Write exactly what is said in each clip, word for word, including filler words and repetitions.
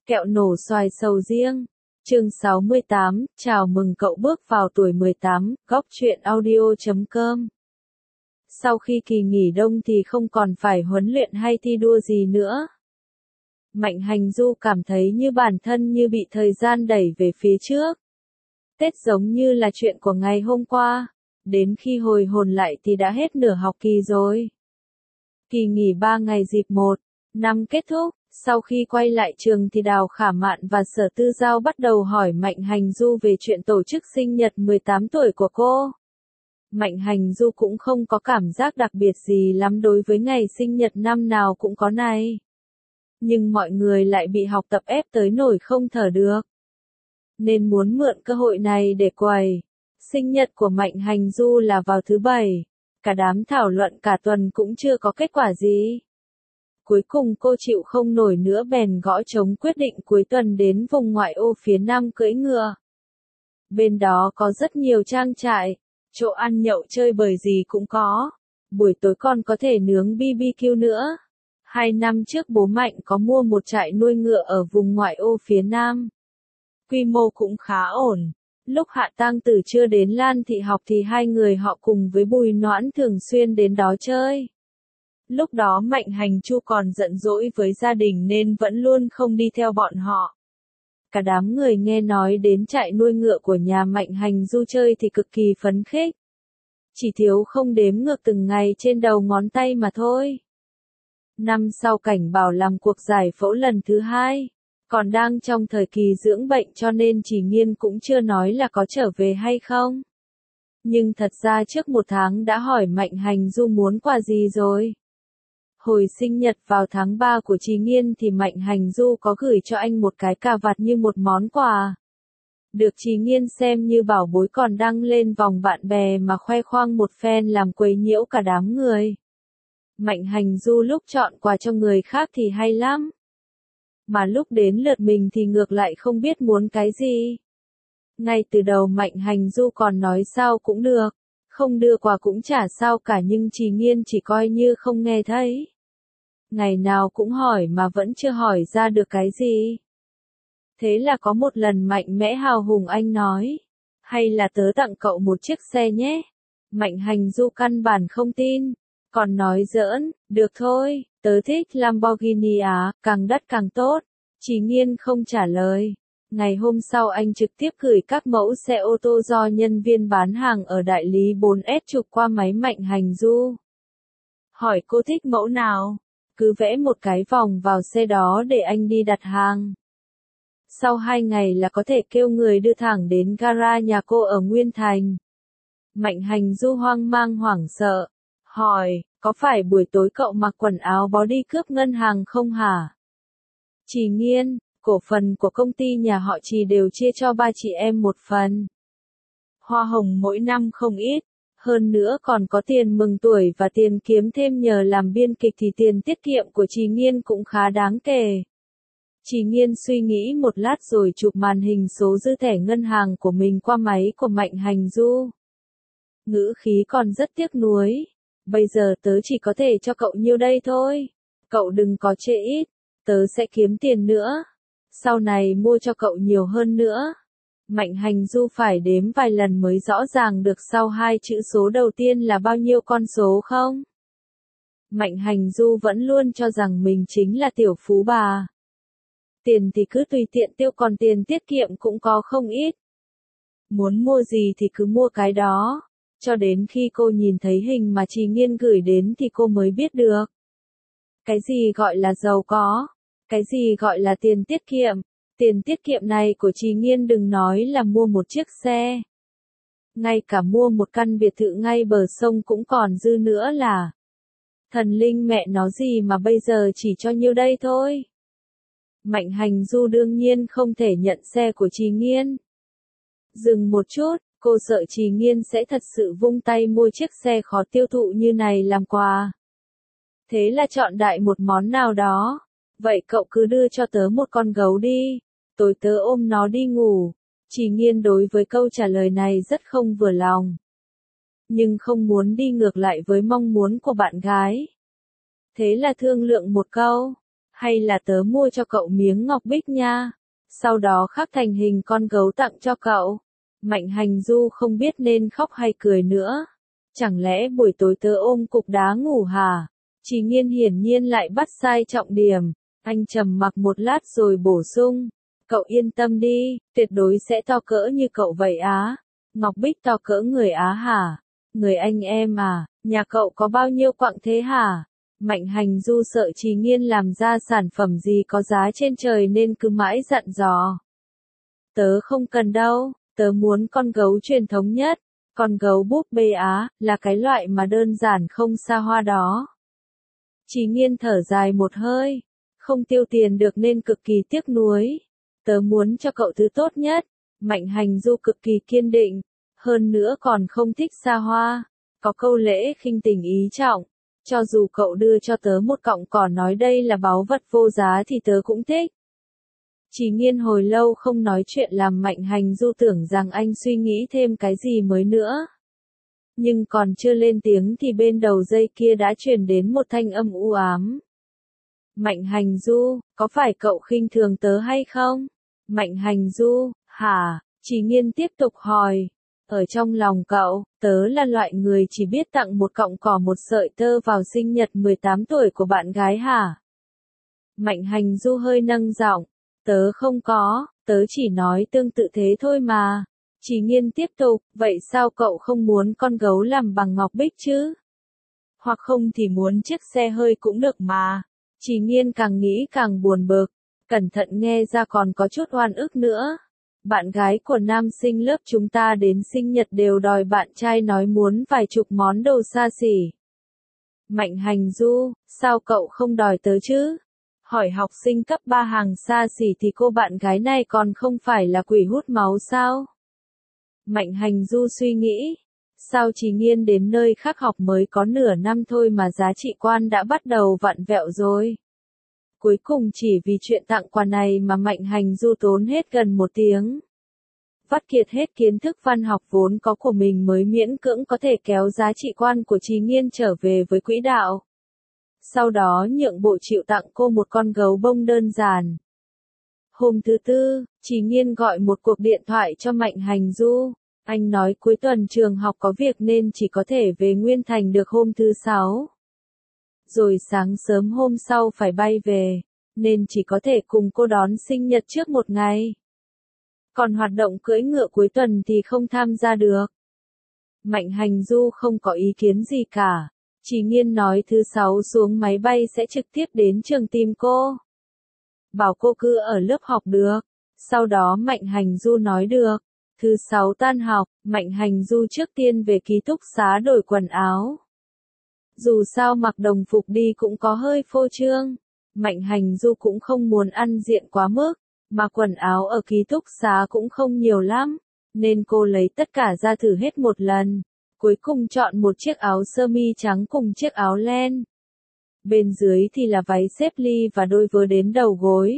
Kẹo nổ xoài sầu riêng. Chương sáu mươi tám, chào mừng cậu bước vào tuổi mười tám, góc truyện audio chấm com. Sau khi kỳ nghỉ đông thì không còn phải huấn luyện hay thi đua gì nữa. Mạnh Hành Du cảm thấy như bản thân như bị thời gian đẩy về phía trước. Tết giống như là chuyện của ngày hôm qua, đến khi hồi hồn lại thì đã hết nửa học kỳ rồi. Kỳ nghỉ ba ngày dịp một năm kết thúc. Sau khi quay lại trường thì Đào Khả Mạn và Sở Tư Giao bắt đầu hỏi Mạnh Hành Du về chuyện tổ chức sinh nhật mười tám tuổi của cô. Mạnh Hành Du cũng không có cảm giác đặc biệt gì lắm đối với ngày sinh nhật năm nào cũng có này. Nhưng mọi người lại bị học tập ép tới nỗi không thở được. Nên muốn mượn cơ hội này để quầy. Sinh nhật của Mạnh Hành Du là vào thứ bảy. Cả đám thảo luận cả tuần cũng chưa có kết quả gì. Cuối cùng cô chịu không nổi nữa bèn gõ trống quyết định cuối tuần đến vùng ngoại ô phía Nam cưỡi ngựa. Bên đó có rất nhiều trang trại, chỗ ăn nhậu chơi bời gì cũng có. Buổi tối còn có thể nướng bi bi kiu nữa. Hai năm trước bố Mạnh có mua một trại nuôi ngựa ở vùng ngoại ô phía Nam. Quy mô cũng khá ổn. Lúc Hạ Tang Tử chưa đến Lan Thị học thì hai người họ cùng với Bùi Noãn thường xuyên đến đó chơi. Lúc đó Mạnh Hành Chu còn giận dỗi với gia đình nên vẫn luôn không đi theo bọn họ. Cả đám người nghe nói đến trại nuôi ngựa của nhà Mạnh Hành Du chơi thì cực kỳ phấn khích. Chỉ thiếu không đếm ngược từng ngày trên đầu ngón tay mà thôi. Năm sau Cảnh Bảo làm cuộc giải phẫu lần thứ hai. Còn đang trong thời kỳ dưỡng bệnh cho nên Chỉ Nghiên cũng chưa nói là có trở về hay không. Nhưng thật ra trước một tháng đã hỏi Mạnh Hành Du muốn quà gì rồi. Hồi sinh nhật vào tháng ba của Chỉ Nghiên thì Mạnh Hành Du có gửi cho anh một cái cà vạt như một món quà. Được Chỉ Nghiên xem như bảo bối còn đăng lên vòng bạn bè mà khoe khoang một phen làm quấy nhiễu cả đám người. Mạnh Hành Du lúc chọn quà cho người khác thì hay lắm. Mà lúc đến lượt mình thì ngược lại không biết muốn cái gì. Ngay từ đầu Mạnh Hành Du còn nói sao cũng được, không đưa quà cũng chả sao cả nhưng Chỉ Nghiên chỉ coi như không nghe thấy. Ngày nào cũng hỏi mà vẫn chưa hỏi ra được cái gì. Thế là có một lần mạnh mẽ hào hùng anh nói, hay là tớ tặng cậu một chiếc xe nhé. Mạnh Hành Du căn bản không tin, còn nói giỡn, được thôi, tớ thích Lamborghini á, càng đắt càng tốt. Chỉ Nghiên không trả lời. Ngày hôm sau anh trực tiếp gửi các mẫu xe ô tô do nhân viên bán hàng ở đại lý bốn S chụp qua máy Mạnh Hành Du. Hỏi cô thích mẫu nào? Cứ vẽ một cái vòng vào xe đó để anh đi đặt hàng. Sau hai ngày là có thể kêu người đưa thẳng đến gara nhà cô ở Nguyên Thành. Mạnh Hành Du hoang mang hoảng sợ. Hỏi, có phải buổi tối cậu mặc quần áo bó đi cướp ngân hàng không hả? Chỉ Nghiên, cổ phần của công ty nhà họ Chỉ đều chia cho ba chị em một phần. Hoa hồng mỗi năm không ít. Hơn nữa còn có tiền mừng tuổi và tiền kiếm thêm nhờ làm biên kịch thì tiền tiết kiệm của Chỉ Nghiên cũng khá đáng kể. Chỉ Nghiên suy nghĩ một lát rồi chụp màn hình số dư thẻ ngân hàng của mình qua máy của Mạnh Hành Du. Ngữ khí còn rất tiếc nuối. Bây giờ tớ chỉ có thể cho cậu nhiêu đây thôi. Cậu đừng có chê ít. Tớ sẽ kiếm tiền nữa. Sau này mua cho cậu nhiều hơn nữa. Mạnh Hành Du phải đếm vài lần mới rõ ràng được sau hai chữ số đầu tiên là bao nhiêu con số không? Mạnh Hành Du vẫn luôn cho rằng mình chính là tiểu phú bà. Tiền thì cứ tùy tiện tiêu còn tiền tiết kiệm cũng có không ít. Muốn mua gì thì cứ mua cái đó. Cho đến khi cô nhìn thấy hình mà Chỉ Nghiên gửi đến thì cô mới biết được. Cái gì gọi là giàu có? Cái gì gọi là tiền tiết kiệm? Tiền tiết kiệm này của Chỉ Nghiên đừng nói là mua một chiếc xe. Ngay cả mua một căn biệt thự ngay bờ sông cũng còn dư nữa là. Thần linh mẹ nó gì mà bây giờ chỉ cho nhiêu đây thôi. Mạnh Hành Du đương nhiên không thể nhận xe của Chỉ Nghiên. Dừng một chút, cô sợ Chỉ Nghiên sẽ thật sự vung tay mua chiếc xe khó tiêu thụ như này làm quà. Thế là chọn đại một món nào đó. Vậy cậu cứ đưa cho tớ một con gấu đi. Tối tớ ôm nó đi ngủ. Chỉ Nghiên đối với câu trả lời này rất không vừa lòng. Nhưng không muốn đi ngược lại với mong muốn của bạn gái. Thế là thương lượng một câu. Hay là tớ mua cho cậu miếng ngọc bích nha. Sau đó khắc thành hình con gấu tặng cho cậu. Mạnh Hành Du không biết nên khóc hay cười nữa. Chẳng lẽ buổi tối tớ ôm cục đá ngủ hả? Chỉ Nghiên hiển nhiên lại bắt sai trọng điểm. Anh trầm mặc một lát rồi bổ sung. Cậu yên tâm đi, tuyệt đối sẽ to cỡ như cậu vậy á. Ngọc bích to cỡ người Á hả? Người anh em à, nhà cậu có bao nhiêu quặng thế hả? Mạnh Hành Du sợ Chỉ Nghiên làm ra sản phẩm gì có giá trên trời nên cứ mãi dặn dò. Tớ không cần đâu, tớ muốn con gấu truyền thống nhất. Con gấu búp bê Á, là cái loại mà đơn giản không xa hoa đó. Chỉ Nghiên thở dài một hơi. Không tiêu tiền được nên cực kỳ tiếc nuối. Tớ muốn cho cậu thứ tốt nhất. Mạnh Hành Du cực kỳ kiên định. Hơn nữa còn không thích xa hoa. Có câu lễ khinh tình ý trọng. Cho dù cậu đưa cho tớ một cọng cỏ nói đây là báu vật vô giá thì tớ cũng thích. Chỉ Nghiên hồi lâu không nói chuyện làm Mạnh Hành Du tưởng rằng anh suy nghĩ thêm cái gì mới nữa. Nhưng còn chưa lên tiếng thì bên đầu dây kia đã truyền đến một thanh âm u ám. Mạnh Hành Du, có phải cậu khinh thường tớ hay không? Mạnh Hành Du, hả? Chỉ Nghiên tiếp tục hỏi. Ở trong lòng cậu, tớ là loại người chỉ biết tặng một cọng cỏ một sợi tơ vào sinh nhật mười tám tuổi của bạn gái hả? Mạnh Hành Du hơi nâng giọng. Tớ không có, tớ chỉ nói tương tự thế thôi mà. Chỉ Nghiên tiếp tục, vậy sao cậu không muốn con gấu làm bằng ngọc bích chứ? Hoặc không thì muốn chiếc xe hơi cũng được mà. Chỉ Nghiên càng nghĩ càng buồn bực, cẩn thận nghe ra còn có chút oan ức nữa. Bạn gái của nam sinh lớp chúng ta đến sinh nhật đều đòi bạn trai nói muốn vài chục món đồ xa xỉ. Mạnh Hành Du, sao cậu không đòi tớ chứ? Hỏi học sinh cấp ba hàng xa xỉ thì cô bạn gái này còn không phải là quỷ hút máu sao? Mạnh Hành Du suy nghĩ. Sao Chỉ Nghiên đến nơi khác học mới có nửa năm thôi mà giá trị quan đã bắt đầu vặn vẹo rồi. Cuối cùng chỉ vì chuyện tặng quà này mà Mạnh Hành Du tốn hết gần một tiếng. Vắt kiệt hết kiến thức văn học vốn có của mình mới miễn cưỡng có thể kéo giá trị quan của Chỉ Nghiên trở về với quỹ đạo. Sau đó nhượng bộ chịu tặng cô một con gấu bông đơn giản. Hôm thứ tư, Chỉ Nghiên gọi một cuộc điện thoại cho Mạnh Hành Du. Anh nói cuối tuần trường học có việc nên chỉ có thể về Nguyên Thành được hôm thứ sáu. Rồi sáng sớm hôm sau phải bay về, nên chỉ có thể cùng cô đón sinh nhật trước một ngày. Còn hoạt động cưỡi ngựa cuối tuần thì không tham gia được. Mạnh Hành Du không có ý kiến gì cả. Chỉ Nghiên nói thứ sáu xuống máy bay sẽ trực tiếp đến trường tìm cô. Bảo cô cứ ở lớp học được. Sau đó Mạnh Hành Du nói được. Thứ sáu tan học, Mạnh Hành Du trước tiên về ký túc xá đổi quần áo. Dù sao mặc đồng phục đi cũng có hơi phô trương. Mạnh Hành Du cũng không muốn ăn diện quá mức, mà quần áo ở ký túc xá cũng không nhiều lắm, nên cô lấy tất cả ra thử hết một lần. Cuối cùng chọn một chiếc áo sơ mi trắng cùng chiếc áo len. Bên dưới thì là váy xếp ly và đôi vớ đến đầu gối.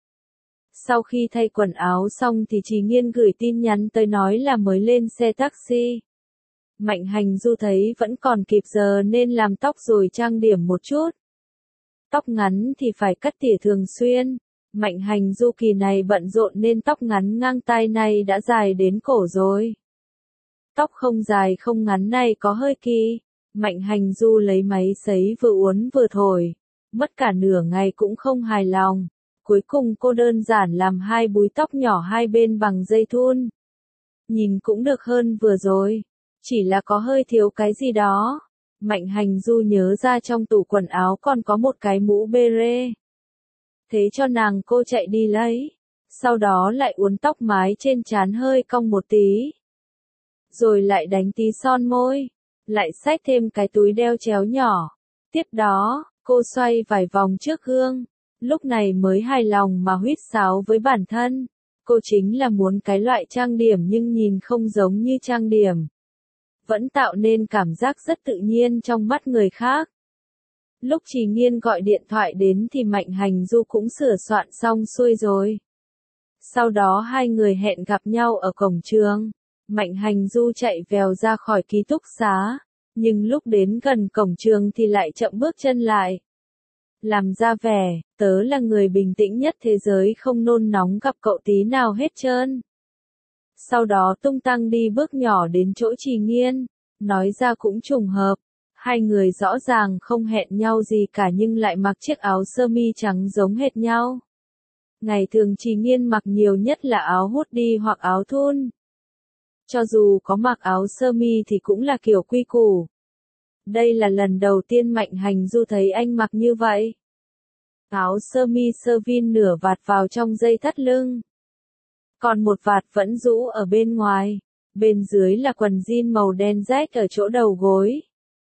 Sau khi thay quần áo xong thì Chỉ Nghiên gửi tin nhắn tới nói là mới lên xe taxi. Mạnh Hành Du thấy vẫn còn kịp giờ nên làm tóc rồi trang điểm một chút. Tóc ngắn thì phải cắt tỉa thường xuyên. Mạnh Hành Du kỳ này bận rộn nên tóc ngắn ngang tai này đã dài đến cổ rồi. Tóc không dài không ngắn này có hơi kỳ. Mạnh Hành Du lấy máy sấy vừa uốn vừa thổi. Mất cả nửa ngày cũng không hài lòng. Cuối cùng cô đơn giản làm hai búi tóc nhỏ hai bên bằng dây thun. Nhìn cũng được hơn vừa rồi. Chỉ là có hơi thiếu cái gì đó. Mạnh Hành Du nhớ ra trong tủ quần áo còn có một cái mũ beret. Thế cho nàng cô chạy đi lấy. Sau đó lại uốn tóc mái trên trán hơi cong một tí. Rồi lại đánh tí son môi. Lại xách thêm cái túi đeo chéo nhỏ. Tiếp đó, cô xoay vài vòng trước gương. Lúc này mới hài lòng mà huýt sáo với bản thân. Cô chính là muốn cái loại trang điểm nhưng nhìn không giống như trang điểm. Vẫn tạo nên cảm giác rất tự nhiên trong mắt người khác. Lúc Chỉ Nghiên gọi điện thoại đến thì Mạnh Hành Du cũng sửa soạn xong xuôi rồi. Sau đó hai người hẹn gặp nhau ở cổng trường. Mạnh Hành Du chạy vèo ra khỏi ký túc xá. Nhưng lúc đến gần cổng trường thì lại chậm bước chân lại. Làm ra vẻ, tớ là người bình tĩnh nhất thế giới không nôn nóng gặp cậu tí nào hết trơn. Sau đó tung tăng đi bước nhỏ đến chỗ Trì Nghiên, nói ra cũng trùng hợp. Hai người rõ ràng không hẹn nhau gì cả nhưng lại mặc chiếc áo sơ mi trắng giống hệt nhau. Ngày thường Trì Nghiên mặc nhiều nhất là áo hoodie hoặc áo thun. Cho dù có mặc áo sơ mi thì cũng là kiểu quy củ. Đây là lần đầu tiên Mạnh Hành Du thấy anh mặc như vậy. Áo sơ mi sơ vin nửa vạt vào trong dây thắt lưng. Còn một vạt vẫn rũ ở bên ngoài. Bên dưới là quần jean màu đen rách ở chỗ đầu gối.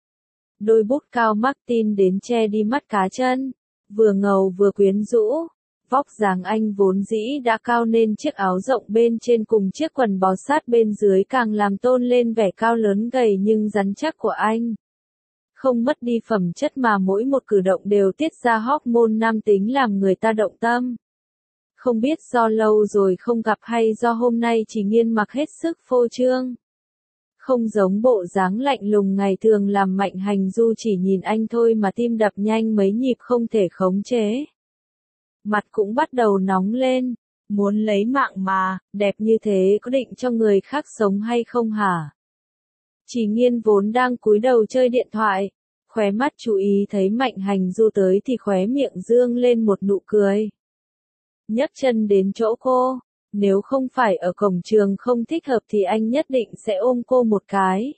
Đôi bút cao Martin đến che đi mắt cá chân. Vừa ngầu vừa quyến rũ. Vóc dáng anh vốn dĩ đã cao nên chiếc áo rộng bên trên cùng chiếc quần bó sát bên dưới càng làm tôn lên vẻ cao lớn gầy nhưng rắn chắc của anh. Không mất đi phẩm chất mà mỗi một cử động đều tiết ra hormone nam tính làm người ta động tâm. Không biết do lâu rồi không gặp hay do hôm nay Trì Nghiên mặc hết sức phô trương. Không giống bộ dáng lạnh lùng ngày thường làm Mạnh Hành Du chỉ nhìn anh thôi mà tim đập nhanh mấy nhịp không thể khống chế. Mặt cũng bắt đầu nóng lên, muốn lấy mạng mà, đẹp như thế có định cho người khác sống hay không hả? Trì Nghiên vốn đang cúi đầu chơi điện thoại, khóe mắt chú ý thấy Mạnh Hành Du tới thì khóe miệng dương lên một nụ cười. Nhấc chân đến chỗ cô, nếu không phải ở cổng trường không thích hợp thì anh nhất định sẽ ôm cô một cái.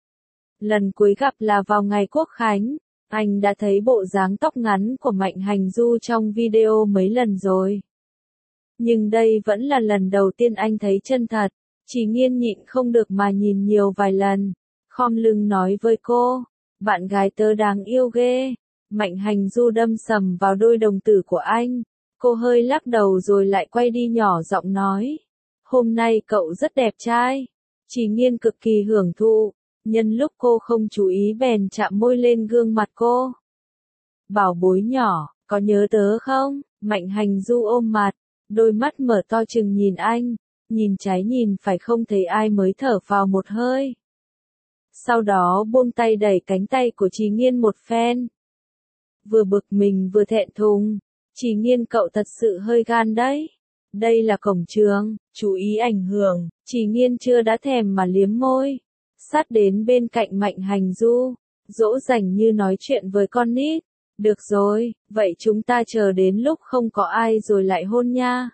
Lần cuối gặp là vào ngày Quốc Khánh, anh đã thấy bộ dáng tóc ngắn của Mạnh Hành Du trong video mấy lần rồi. Nhưng đây vẫn là lần đầu tiên anh thấy chân thật, Trì Nghiên nhịn không được mà nhìn nhiều vài lần, khom lưng nói với cô, bạn gái tớ đáng yêu ghê. Mạnh Hành Du đâm sầm vào đôi đồng tử của anh, cô hơi lắc đầu rồi lại quay đi nhỏ giọng nói, hôm nay cậu rất đẹp trai. Trì Nghiên cực kỳ hưởng thụ, nhân lúc cô không chú ý bèn chạm môi lên gương mặt cô. Bảo bối nhỏ, có nhớ tớ không? Mạnh Hành Du ôm mặt, đôi mắt mở to chừng nhìn anh, nhìn trái nhìn phải không thấy ai mới thở phào một hơi. Sau đó buông tay đẩy cánh tay của Trì Nghiên một phen. Vừa bực mình vừa thẹn thùng, Trì Nghiên cậu thật sự hơi gan đấy. Đây là cổng trường, chú ý ảnh hưởng. Trì Nghiên chưa đã thèm mà liếm môi, sát đến bên cạnh Mạnh Hành Du, dỗ dành như nói chuyện với con nít. Được rồi, vậy chúng ta chờ đến lúc không có ai rồi lại hôn nha.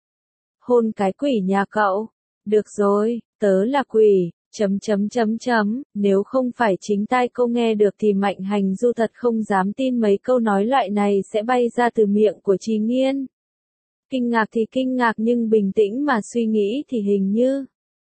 Hôn cái quỷ nhà cậu. Được rồi, tớ là quỷ, chấm chấm chấm chấm, nếu không phải chính tai cô nghe được thì Mạnh Hành Du thật không dám tin mấy câu nói loại này sẽ bay ra từ miệng của Trì Nghiên. Kinh ngạc thì kinh ngạc nhưng bình tĩnh mà suy nghĩ thì hình như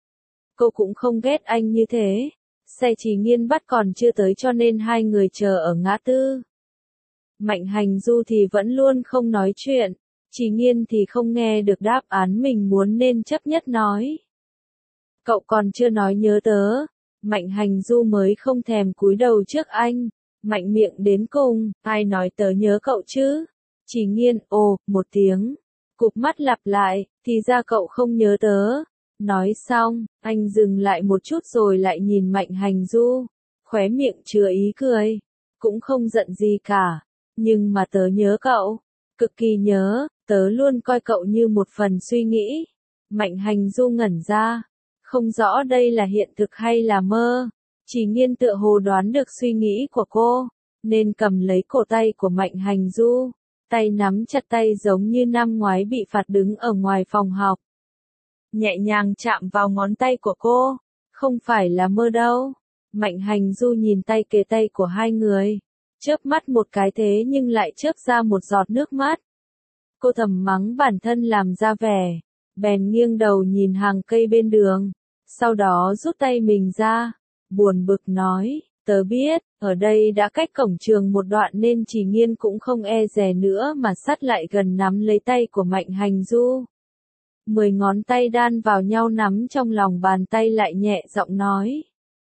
cô cũng không ghét anh như thế. Xe Trì Nghiên bắt còn chưa tới cho nên hai người chờ ở ngã tư. Mạnh Hành Du thì vẫn luôn không nói chuyện, Trì Nghiên thì không nghe được đáp án mình muốn nên chấp nhất nói. Cậu còn chưa nói nhớ tớ. Mạnh Hành Du mới không thèm cúi đầu trước anh, mạnh miệng đến cùng, ai nói tớ nhớ cậu chứ? Trì Nghiên ồ, một tiếng, cụp mắt lặp lại, thì ra cậu không nhớ tớ. Nói xong, anh dừng lại một chút rồi lại nhìn Mạnh Hành Du, khóe miệng chứa ý cười, cũng không giận gì cả, nhưng mà tớ nhớ cậu, cực kỳ nhớ, tớ luôn coi cậu như một phần suy nghĩ. Mạnh Hành Du ngẩn ra, không rõ đây là hiện thực hay là mơ. Trì Nghiên tựa hồ đoán được suy nghĩ của cô, nên cầm lấy cổ tay của Mạnh Hành Du, tay nắm chặt tay giống như năm ngoái bị phạt đứng ở ngoài phòng học. Nhẹ nhàng chạm vào ngón tay của cô, không phải là mơ đâu. Mạnh Hành Du nhìn tay kề tay của hai người, chớp mắt một cái thế nhưng lại chớp ra một giọt nước mắt. Cô thầm mắng bản thân làm ra vẻ, bèn nghiêng đầu nhìn hàng cây bên đường, sau đó rút tay mình ra, buồn bực nói, tớ biết, ở đây đã cách cổng trường một đoạn nên Trì Nghiên cũng không e dè nữa mà sát lại gần nắm lấy tay của Mạnh Hành Du. Mười ngón tay đan vào nhau nắm trong lòng bàn tay lại nhẹ giọng nói.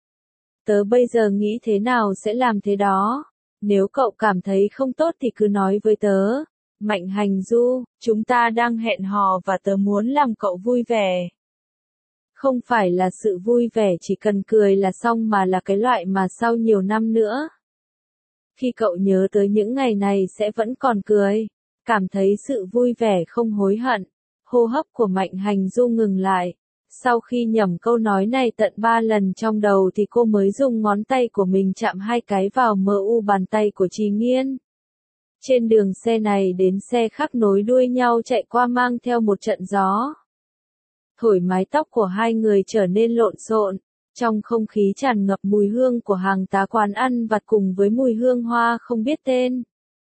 Tớ bây giờ nghĩ thế nào sẽ làm thế đó, nếu cậu cảm thấy không tốt thì cứ nói với tớ. Mạnh Hành Du, chúng ta đang hẹn hò và tớ muốn làm cậu vui vẻ. Không phải là sự vui vẻ chỉ cần cười là xong mà là cái loại mà sau nhiều năm nữa. Khi cậu nhớ tới những ngày này sẽ vẫn còn cười, cảm thấy sự vui vẻ không hối hận. Hô hấp của Mạnh Hành Du ngừng lại. Sau khi nhẩm câu nói này tận ba lần trong đầu thì cô mới dùng ngón tay của mình chạm hai cái vào mờ u bàn tay của Trì Nghiên. Trên đường xe này đến xe khác nối đuôi nhau chạy qua mang theo một trận gió. Thổi mái tóc của hai người trở nên lộn xộn, trong không khí tràn ngập mùi hương của hàng tá quán ăn vặt cùng với mùi hương hoa không biết tên.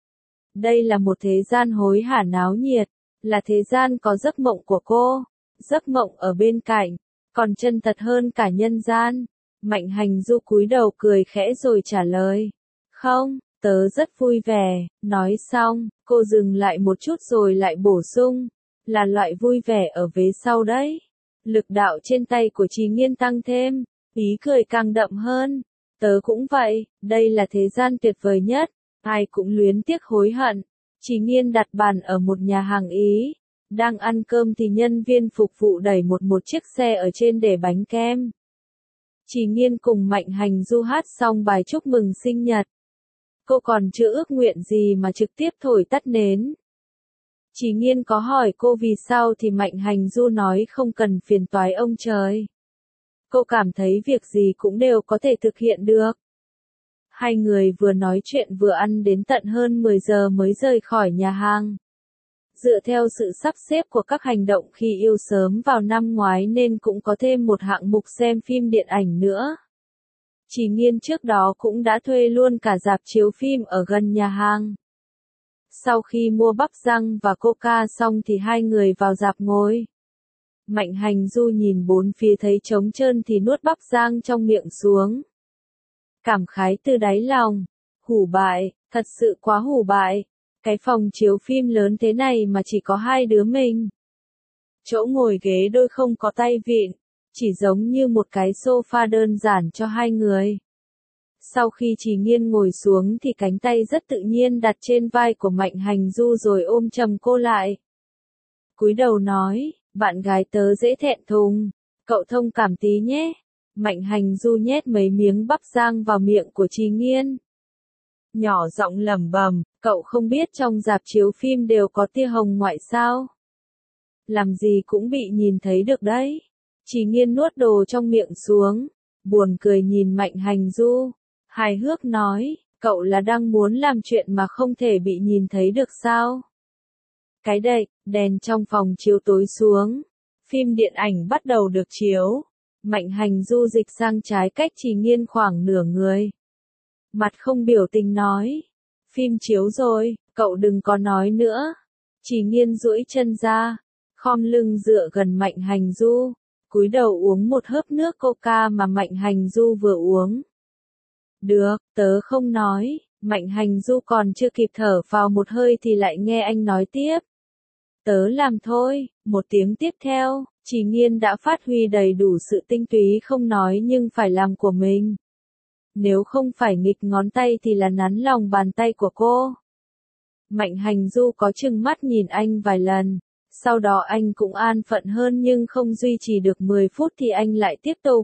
Đây là một thế gian hối hả náo nhiệt, là thế gian có giấc mộng của cô, giấc mộng ở bên cạnh, còn chân thật hơn cả nhân gian. Mạnh Hành Du cúi đầu cười khẽ rồi trả lời, không, tớ rất vui vẻ. Nói xong, cô dừng lại một chút rồi lại bổ sung, là loại vui vẻ ở vế sau đấy. Lực đạo trên tay của Trì Nghiên tăng thêm, ý cười càng đậm hơn. Tớ cũng vậy, đây là thế gian tuyệt vời nhất, ai cũng luyến tiếc hối hận. Trì Nghiên đặt bàn ở một nhà hàng Ý, đang ăn cơm thì nhân viên phục vụ đẩy một một chiếc xe ở trên để bánh kem. Trì Nghiên cùng Mạnh Hành Du hát xong bài chúc mừng sinh nhật. Cô còn chưa ước nguyện gì mà trực tiếp thổi tắt nến. Trì Nghiên có hỏi cô vì sao thì Mạnh Hành Du nói không cần phiền toái ông trời. Cô cảm thấy việc gì cũng đều có thể thực hiện được. Hai người vừa nói chuyện vừa ăn đến tận hơn mười giờ mới rời khỏi nhà hàng. Dựa theo sự sắp xếp của các hành động khi yêu sớm vào năm ngoái nên cũng có thêm một hạng mục xem phim điện ảnh nữa. Trì Nghiên trước đó cũng đã thuê luôn cả rạp chiếu phim ở gần nhà hàng. Sau khi mua bắp rang và coca xong thì hai người vào rạp ngồi. Mạnh Hành Du nhìn bốn phía thấy trống trơn thì nuốt bắp rang trong miệng xuống. Cảm khái từ đáy lòng, hủ bại, thật sự quá hủ bại. Cái phòng chiếu phim lớn thế này mà chỉ có hai đứa mình. Chỗ ngồi ghế đôi không có tay vịn, chỉ giống như một cái sofa đơn giản cho hai người. Sau khi Trì Nghiên ngồi xuống thì cánh tay rất tự nhiên đặt trên vai của Mạnh Hành Du rồi ôm chầm cô lại. Cúi đầu nói, bạn gái tớ dễ thẹn thùng, cậu thông cảm tí nhé. Mạnh Hành Du nhét mấy miếng bắp rang vào miệng của Trì Nghiên. Nhỏ giọng lẩm bẩm, cậu không biết trong rạp chiếu phim đều có tia hồng ngoại sao? Làm gì cũng bị nhìn thấy được đấy. Trì Nghiên nuốt đồ trong miệng xuống, buồn cười nhìn Mạnh Hành Du, hài hước nói, cậu là đang muốn làm chuyện mà không thể bị nhìn thấy được sao? Cái đậy, đèn trong phòng chiếu tối xuống, phim điện ảnh bắt đầu được chiếu. Mạnh Hành Du dịch sang trái cách Trì Nghiên khoảng nửa người. Mặt không biểu tình nói, phim chiếu rồi, cậu đừng có nói nữa. Trì Nghiên duỗi chân ra, khom lưng dựa gần Mạnh Hành Du, cúi đầu uống một hớp nước coca mà Mạnh Hành Du vừa uống. Được, tớ không nói. Mạnh Hành Du còn chưa kịp thở vào một hơi thì lại nghe anh nói tiếp. Tớ làm thôi. Một tiếng tiếp theo, Trì Nghiên đã phát huy đầy đủ sự tinh túy không nói nhưng phải làm của mình. Nếu không phải nghịch ngón tay thì là nắn lòng bàn tay của cô. Mạnh Hành Du có chừng mắt nhìn anh vài lần. Sau đó anh cũng an phận hơn nhưng không duy trì được mười phút thì anh lại tiếp tục.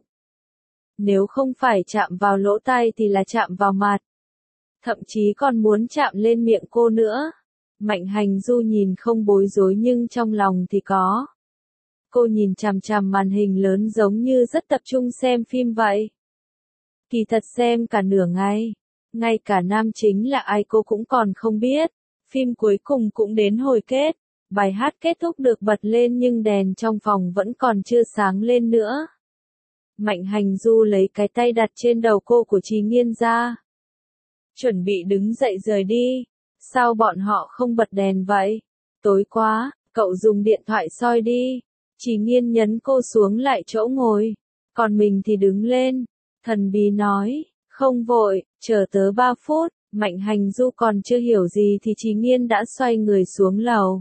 Nếu không phải chạm vào lỗ tai thì là chạm vào mặt. Thậm chí còn muốn chạm lên miệng cô nữa. Mạnh Hành Du nhìn không bối rối nhưng trong lòng thì có. Cô nhìn chằm chằm màn hình lớn giống như rất tập trung xem phim vậy. Kỳ thật xem cả nửa ngày. Ngay cả nam chính là ai cô cũng còn không biết. Phim cuối cùng cũng đến hồi kết. Bài hát kết thúc được bật lên nhưng đèn trong phòng vẫn còn chưa sáng lên nữa. Mạnh Hành Du lấy cái tay đặt trên đầu cô của Trì Nghiên ra. Chuẩn bị đứng dậy rời đi. Sao bọn họ không bật đèn vậy? Tối quá, cậu dùng điện thoại soi đi. Trì Nghiên nhấn cô xuống lại chỗ ngồi. Còn mình thì đứng lên. Thần bí nói, không vội, chờ tớ ba phút. Mạnh Hành Du còn chưa hiểu gì thì Trì Nghiên đã xoay người xuống lầu.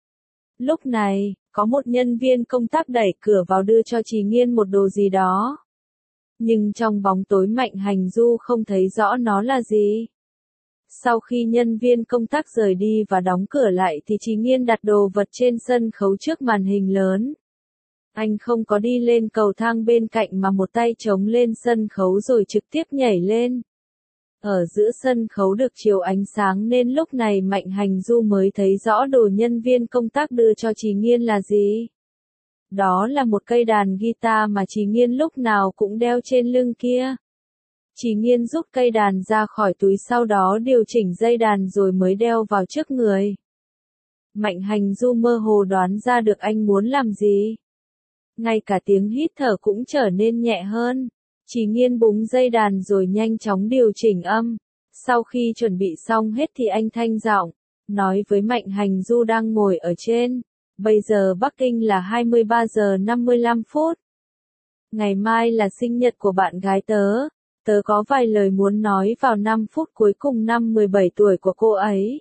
Lúc này, có một nhân viên công tác đẩy cửa vào đưa cho Trì Nghiên một đồ gì đó. Nhưng trong bóng tối Mạnh Hành Du không thấy rõ nó là gì. Sau khi nhân viên công tác rời đi và đóng cửa lại thì Trì Nghiên đặt đồ vật trên sân khấu trước màn hình lớn. Anh không có đi lên cầu thang bên cạnh mà một tay chống lên sân khấu rồi trực tiếp nhảy lên. Ở giữa sân khấu được chiếu ánh sáng nên lúc này Mạnh Hành Du mới thấy rõ đồ nhân viên công tác đưa cho Trì Nghiên là gì. Đó là một cây đàn guitar mà Trì Nghiên lúc nào cũng đeo trên lưng kia. Trì Nghiên rút cây đàn ra khỏi túi sau đó điều chỉnh dây đàn rồi mới đeo vào trước người. Mạnh Hành Du mơ hồ đoán ra được anh muốn làm gì. Ngay cả tiếng hít thở cũng trở nên nhẹ hơn. Trì Nghiên búng dây đàn rồi nhanh chóng điều chỉnh âm. Sau khi chuẩn bị xong hết thì anh thanh giọng, nói với Mạnh Hành Du đang ngồi ở trên. Bây giờ Bắc Kinh là hai mươi ba giờ năm mươi lăm phút. Ngày mai là sinh nhật của bạn gái tớ. Tớ có vài lời muốn nói vào năm phút cuối cùng năm mười bảy tuổi của cô ấy.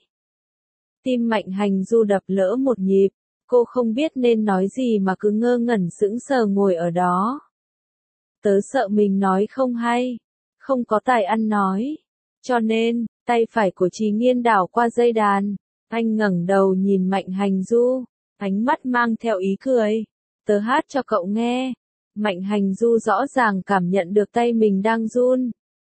Tim Mạnh Hành Du đập lỡ một nhịp. Cô không biết nên nói gì mà cứ ngơ ngẩn sững sờ ngồi ở đó. Tớ sợ mình nói không hay, không có tài ăn nói. Cho nên, tay phải của Trì Nghiên đảo qua dây đàn. Anh ngẩng đầu nhìn Mạnh Hành Du, ánh mắt mang theo ý cười. Tớ hát cho cậu nghe. Mạnh Hành Du rõ ràng cảm nhận được tay mình đang run.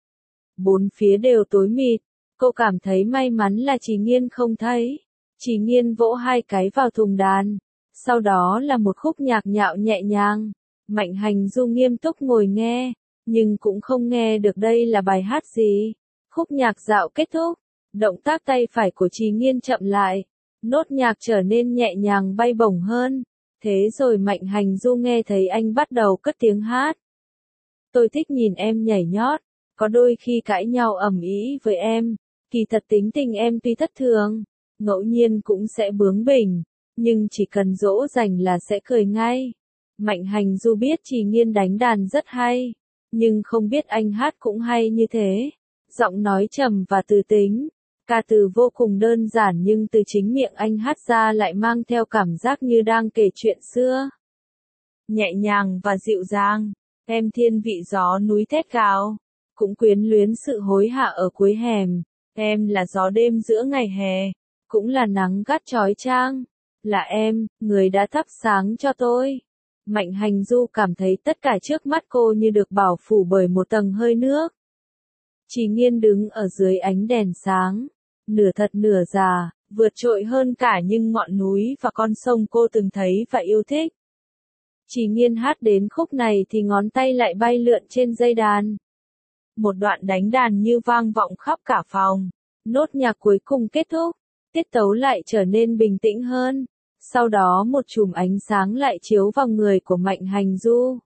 Bốn phía đều tối mịt. Cô cảm thấy may mắn là Trì Nghiên không thấy. Trì Nghiên vỗ hai cái vào thùng đàn. Sau đó là một khúc nhạc nhạo nhẹ nhàng. Mạnh Hành Du nghiêm túc ngồi nghe, nhưng cũng không nghe được đây là bài hát gì. Khúc nhạc dạo kết thúc, động tác tay phải của Trì Nghiên chậm lại, nốt nhạc trở nên nhẹ nhàng bay bổng hơn. Thế rồi Mạnh Hành Du nghe thấy anh bắt đầu cất tiếng hát. Tôi thích nhìn em nhảy nhót, có đôi khi cãi nhau ầm ĩ với em, kỳ thật tính tình em tuy thất thường, ngẫu nhiên cũng sẽ bướng bỉnh, nhưng chỉ cần dỗ dành là sẽ cười ngay. Mạnh Hành Du biết Trì Nghiên đánh đàn rất hay, nhưng không biết anh hát cũng hay như thế. Giọng nói trầm và từ tính, ca từ vô cùng đơn giản nhưng từ chính miệng anh hát ra lại mang theo cảm giác như đang kể chuyện xưa. Nhẹ nhàng và dịu dàng, em thiên vị gió núi thét gào, cũng quyến luyến sự hối hả ở cuối hẻm. Em là gió đêm giữa ngày hè, cũng là nắng gắt chói chang, là em, người đã thắp sáng cho tôi. Mạnh Hành Du cảm thấy tất cả trước mắt cô như được bao phủ bởi một tầng hơi nước. Trì Nghiên đứng ở dưới ánh đèn sáng, nửa thật nửa giả, vượt trội hơn cả những ngọn núi và con sông cô từng thấy và yêu thích. Trì Nghiên hát đến khúc này thì ngón tay lại bay lượn trên dây đàn. Một đoạn đánh đàn như vang vọng khắp cả phòng. Nốt nhạc cuối cùng kết thúc, tiết tấu lại trở nên bình tĩnh hơn. Sau đó một chùm ánh sáng lại chiếu vào người của Mạnh Hành Du.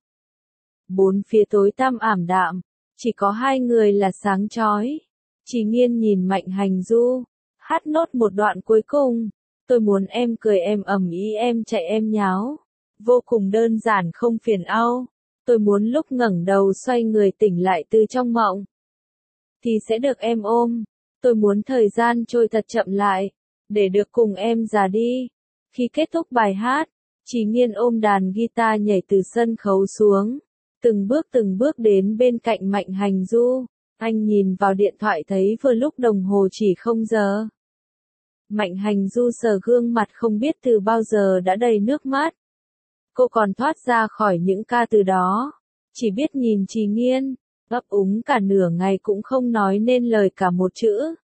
Bốn phía tối tăm ảm đạm, chỉ có hai người là sáng chói. Trì Nghiên nhìn Mạnh Hành Du, hát nốt một đoạn cuối cùng. Tôi muốn em cười em ầm ĩ em chạy em nháo. Vô cùng đơn giản không phiền âu. Tôi muốn lúc ngẩng đầu xoay người tỉnh lại từ trong mộng, thì sẽ được em ôm. Tôi muốn thời gian trôi thật chậm lại, để được cùng em già đi. Khi kết thúc bài hát, Trì Nghiên ôm đàn guitar nhảy từ sân khấu xuống, từng bước từng bước đến bên cạnh Mạnh Hành Du. Anh nhìn vào điện thoại thấy vừa lúc đồng hồ chỉ không giờ. Mạnh Hành Du sờ gương mặt không biết từ bao giờ đã đầy nước mắt. Cô còn thoát ra khỏi những ca từ đó, chỉ biết nhìn Trì Nghiên, ấp úng cả nửa ngày cũng không nói nên lời cả một chữ.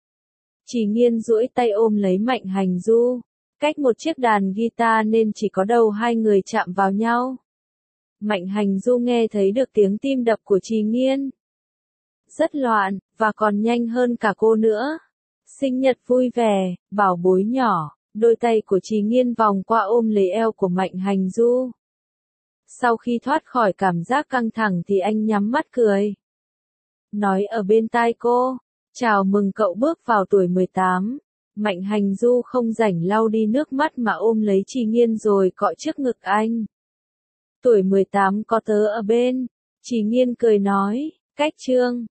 Trì Nghiên duỗi tay ôm lấy Mạnh Hành Du, cách một chiếc đàn guitar nên chỉ có đầu hai người chạm vào nhau. Mạnh Hành Du nghe thấy được tiếng tim đập của Trì Nghiên. Rất loạn, và còn nhanh hơn cả cô nữa. Sinh nhật vui vẻ, bảo bối nhỏ. Đôi tay của Trì Nghiên vòng qua ôm lấy eo của Mạnh Hành Du. Sau khi thoát khỏi cảm giác căng thẳng thì anh nhắm mắt cười. Nói ở bên tai cô, chào mừng cậu bước vào tuổi mười tám. Mạnh Hành Du không rảnh lau đi nước mắt mà ôm lấy Trì Nghiên rồi cọ trước ngực anh. Tuổi mười tám có tớ ở bên. Trì Nghiên cười nói, cách chương.